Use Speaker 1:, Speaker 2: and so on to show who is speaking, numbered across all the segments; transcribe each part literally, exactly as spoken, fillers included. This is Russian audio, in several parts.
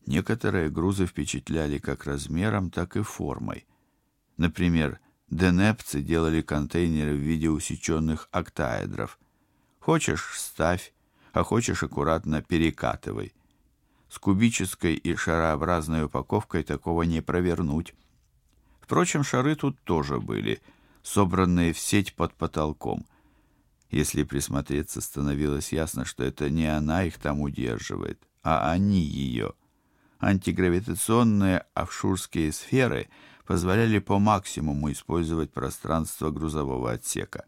Speaker 1: Некоторые грузы впечатляли как размером, так и формой. Например, денепцы делали контейнеры в виде усеченных октаэдров. Хочешь — ставь, а хочешь — аккуратно перекатывай. С кубической и шарообразной упаковкой такого не провернуть. Впрочем, шары тут тоже были, собранные в сеть под потолком. Если присмотреться, становилось ясно, что это не она их там удерживает, а они ее. Антигравитационные офшорские сферы позволяли по максимуму использовать пространство грузового отсека.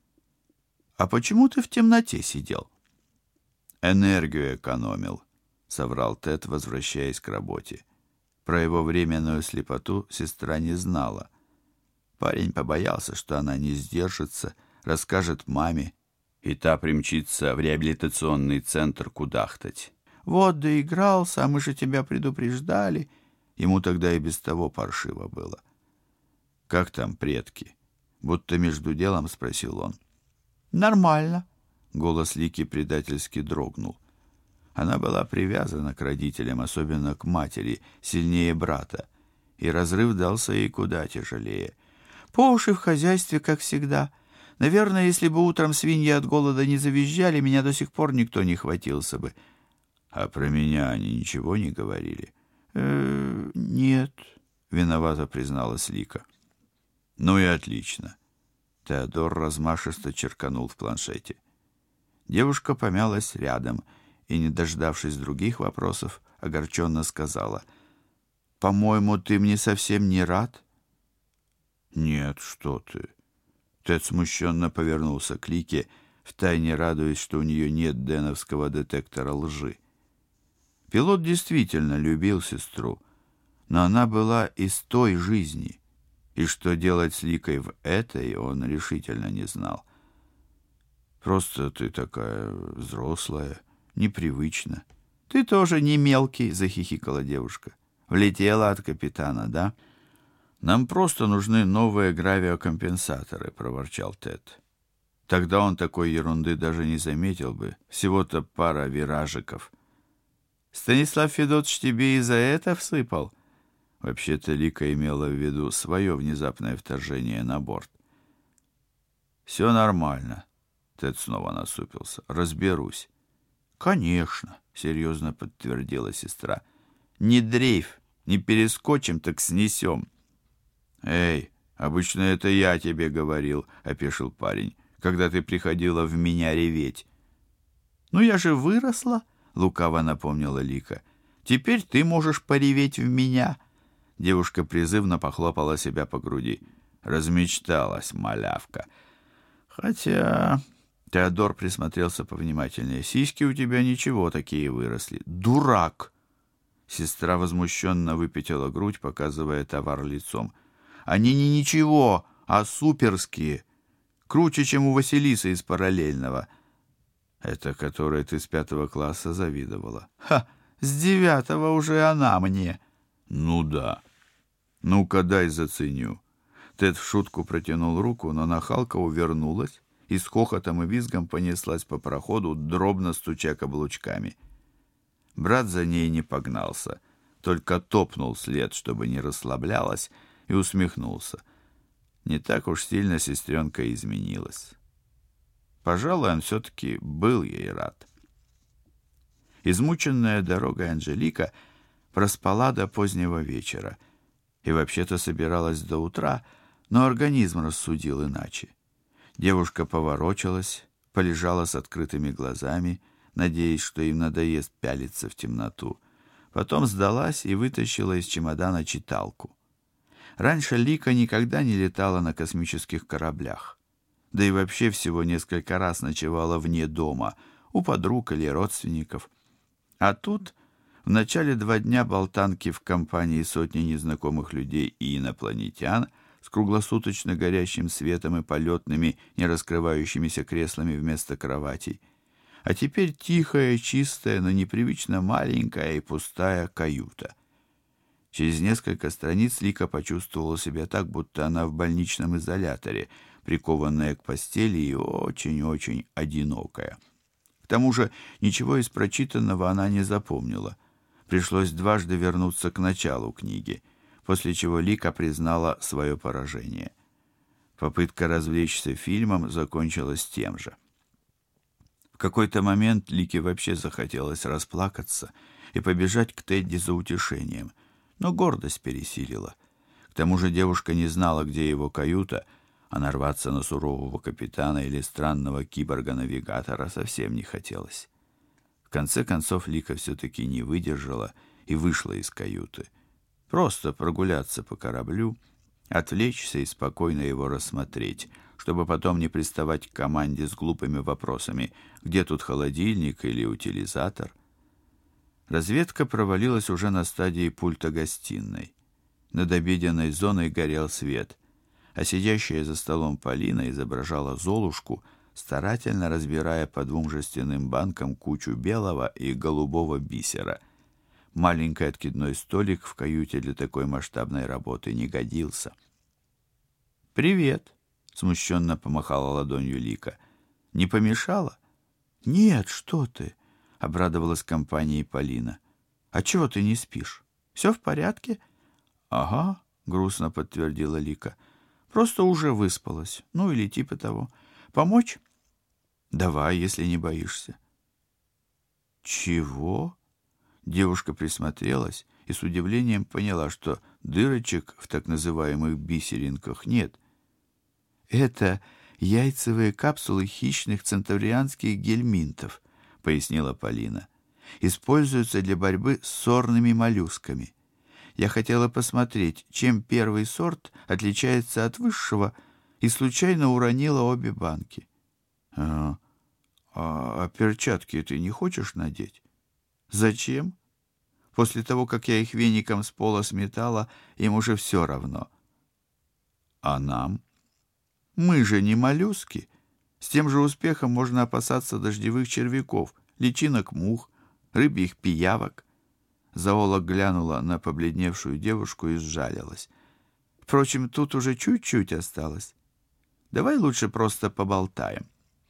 Speaker 1: «А почему ты в темноте сидел?» «Энергию экономил», — соврал Тед, возвращаясь к работе. Про его временную слепоту сестра не знала. Парень побоялся, что она не сдержится, расскажет маме, и та примчится в реабилитационный центр кудахтать. «Вот доигрался, а мы же тебя предупреждали». Ему тогда и без того паршиво было. «Как там предки?» Будто между делом спросил он. «Нормально». Голос Лики предательски дрогнул. Она была привязана к родителям, особенно к матери, сильнее брата, и разрыв дался ей куда тяжелее. «По уши в хозяйстве, как всегда. Наверное, если бы утром свиньи от голода не завизжали, меня до сих пор никто не хватился бы». «А про меня они ничего не говорили?» «Э-э, нет», — виновато призналась Лика. «Ну и отлично». Теодор размашисто черканул в планшете. Девушка помялась рядом и, не дождавшись других вопросов, огорченно сказала: «По-моему, ты мне совсем не рад?» «Нет, что ты». Тед смущенно повернулся к Лике, втайне радуясь, что у нее нет деновского детектора лжи. Пилот действительно любил сестру, но она была из той жизни, и что делать с Ликой в этой он решительно не знал. «Просто ты такая взрослая, непривычно». «Ты тоже не мелкий», — захихикала девушка. «Влетела от капитана, да?» «Нам просто нужны новые гравиокомпенсаторы», — проворчал Тед. Тогда он такой ерунды даже не заметил бы, всего-то пара виражиков. «Станислав Федотович тебе и за это всыпал?» Вообще-то Лика имела в виду свое внезапное вторжение на борт. «Все нормально», — Тед снова насупился. «Разберусь». «Конечно», — серьезно подтвердила сестра. «Не дрейф, не перескочим, так снесем». «Эй, обычно это я тебе говорил», — опешил парень, «когда ты приходила в меня реветь». «Ну я же выросла», — лукаво напомнила Лика. «Теперь ты можешь пореветь в меня». Девушка призывно похлопала себя по груди. Размечталась, малявка. «Хотя...» Теодор присмотрелся повнимательнее. «Сиськи у тебя ничего такие выросли». «Дурак!» Сестра возмущенно выпятила грудь, показывая товар лицом. «Они не ничего, а суперские. Круче, чем у Василисы из параллельного». «Это которой ты с пятого класса завидовала». «Ха! С девятого уже она мне». «Ну да. Ну-ка дай заценю». Тед в шутку протянул руку, но нахалка увернулась и с хохотом и визгом понеслась по проходу, дробно стуча каблучками. Брат за ней не погнался, только топнул след, чтобы не расслаблялась, и усмехнулся. Не так уж сильно сестренка изменилась. Пожалуй, он все-таки был ей рад. Измученная дорогой Анжелика проспала до позднего вечера и вообще-то собиралась до утра, но организм рассудил иначе. Девушка поворочилась, полежала с открытыми глазами, надеясь, что им надоест пялиться в темноту. Потом сдалась и вытащила из чемодана читалку. Раньше Лика никогда не летала на космических кораблях, да и вообще всего несколько раз ночевала вне дома, у подруг или родственников. А тут в начале два дня болтанки в компании сотни незнакомых людей и инопланетян с круглосуточно горящим светом и полетными, не раскрывающимися креслами вместо кроватей. А теперь тихая, чистая, но непривычно маленькая и пустая каюта. Через несколько страниц Лика почувствовала себя так, будто она в больничном изоляторе, прикованная к постели и очень-очень одинокая. К тому же ничего из прочитанного она не запомнила. Пришлось дважды вернуться к началу книги, после чего Лика признала свое поражение. Попытка развлечься фильмом закончилась тем же. В какой-то момент Лике вообще захотелось расплакаться и побежать к Тедди за утешением, но гордость пересилила. К тому же девушка не знала, где его каюта, а нарваться на сурового капитана или странного киборга-навигатора совсем не хотелось. В конце концов Лика все-таки не выдержала и вышла из каюты. Просто прогуляться по кораблю, отвлечься и спокойно его рассмотреть, чтобы потом не приставать к команде с глупыми вопросами, где тут холодильник или утилизатор. Разведка провалилась уже на стадии пульта гостиной. Над обеденной зоной горел свет, а сидящая за столом Полина изображала Золушку, старательно разбирая по двум жестяным банкам кучу белого и голубого бисера. Маленький откидной столик в каюте для такой масштабной работы не годился. «Привет!» — смущенно помахала ладонью Лика. «Не помешала?» «Нет, что ты!» — обрадовалась компанией Полина. «А чего ты не спишь? Все в порядке?» «Ага», — грустно подтвердила Лика. «Просто уже выспалась. Ну, или типа того. Помочь?» «Давай, если не боишься». «Чего?» Девушка присмотрелась и с удивлением поняла, что дырочек в так называемых бисеринках нет. «Это яйцевые капсулы хищных центаврианских гельминтов», — пояснила Полина. «Используются для борьбы с сорными моллюсками. Я хотела посмотреть, чем первый сорт отличается от высшего, и случайно уронила обе банки». «А, а, а перчатки ты не хочешь надеть?» «Зачем? После того, как я их веником с пола сметала, им уже все равно». «А нам? Мы же не моллюски. С тем же успехом можно опасаться дождевых червяков, личинок мух, рыбьих пиявок». Зоолог глянула на побледневшую девушку и сжалилась. «Впрочем, тут уже чуть-чуть осталось. Давай лучше просто поболтаем».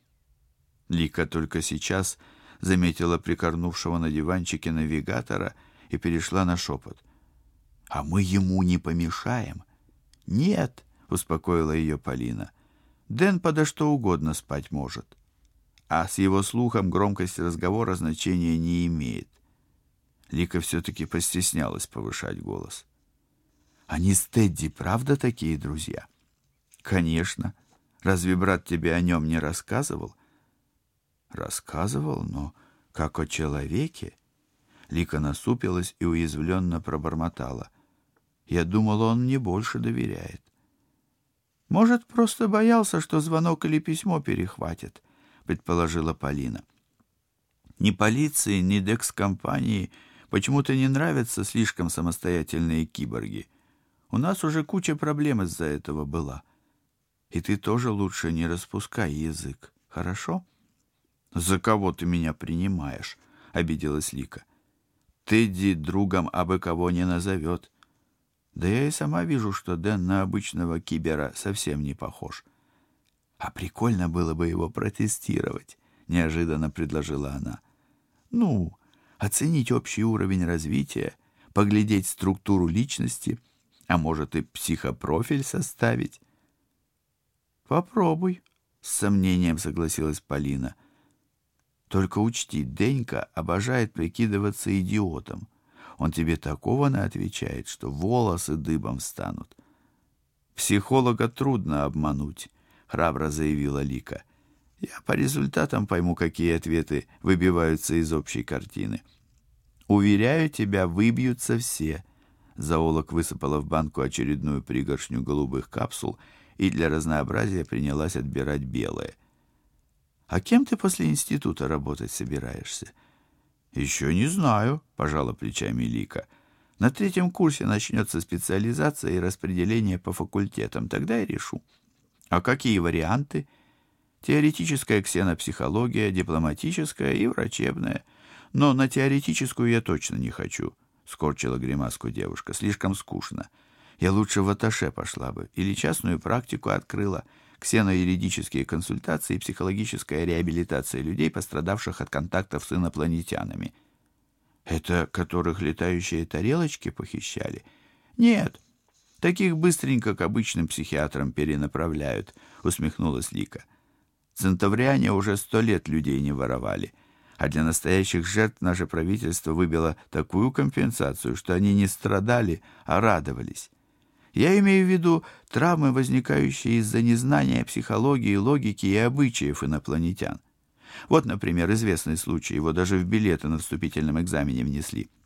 Speaker 1: Лика только сейчас заметила прикорнувшего на диванчике навигатора и перешла на шепот. «А мы ему не помешаем?» «Нет», — успокоила ее Полина. «Дэн подо что угодно спать может. А с его слухом громкость разговора значения не имеет». Лика все-таки постеснялась повышать голос. «Они с Тедди правда такие друзья?» «Конечно. Разве брат тебе о нем не рассказывал?» «Рассказывал, но как о человеке?» Лика насупилась и уязвленно пробормотала. «Я думала, он мне больше доверяет». «Может, просто боялся, что звонок или письмо перехватит», — предположила Полина. «Ни полиции, ни декс-компании почему-то не нравятся слишком самостоятельные киборги. У нас уже куча проблем из-за этого была. И ты тоже лучше не распускай язык, хорошо?» «За кого ты меня принимаешь?» — обиделась Лика. «Тедди другом абы кого не назовет. Да я и сама вижу, что Дэн на обычного кибера совсем не похож». «А прикольно было бы его протестировать», — неожиданно предложила она. «Ну, оценить общий уровень развития, поглядеть структуру личности, а может и психопрофиль составить». «Попробуй», — с сомнением согласилась Полина. «Только учти, Денька обожает прикидываться идиотом. Он тебе такого наотвечает, что волосы дыбом встанут». «Психолога трудно обмануть», — храбро заявила Лика. «Я по результатам пойму, какие ответы выбиваются из общей картины». «Уверяю тебя, выбьются все». Зоолог высыпала в банку очередную пригоршню голубых капсул и для разнообразия принялась отбирать белые. «А кем ты после института работать собираешься?» «Еще не знаю», — пожала плечами Лика. «На третьем курсе начнется специализация и распределение по факультетам, тогда и решу». «А какие варианты?» «Теоретическая ксенопсихология, дипломатическая и врачебная. Но на теоретическую я точно не хочу», — скорчила гримаску девушка. «Слишком скучно. Я лучше в атташе пошла бы или частную практику открыла. Ксеноюридические консультации и психологическая реабилитация людей, пострадавших от контактов с инопланетянами». Это которых летающие тарелочки похищали? Нет, таких быстренько к обычным психиатрам перенаправляют, усмехнулась Лика. Центавриане уже сто лет людей не воровали, а для настоящих жертв наше правительство выбило такую компенсацию, что они не страдали, а радовались. Я имею в виду травмы, возникающие из-за незнания психологии, логики и обычаев инопланетян. Вот, например, известный случай, его даже в билеты на вступительном экзамене внесли.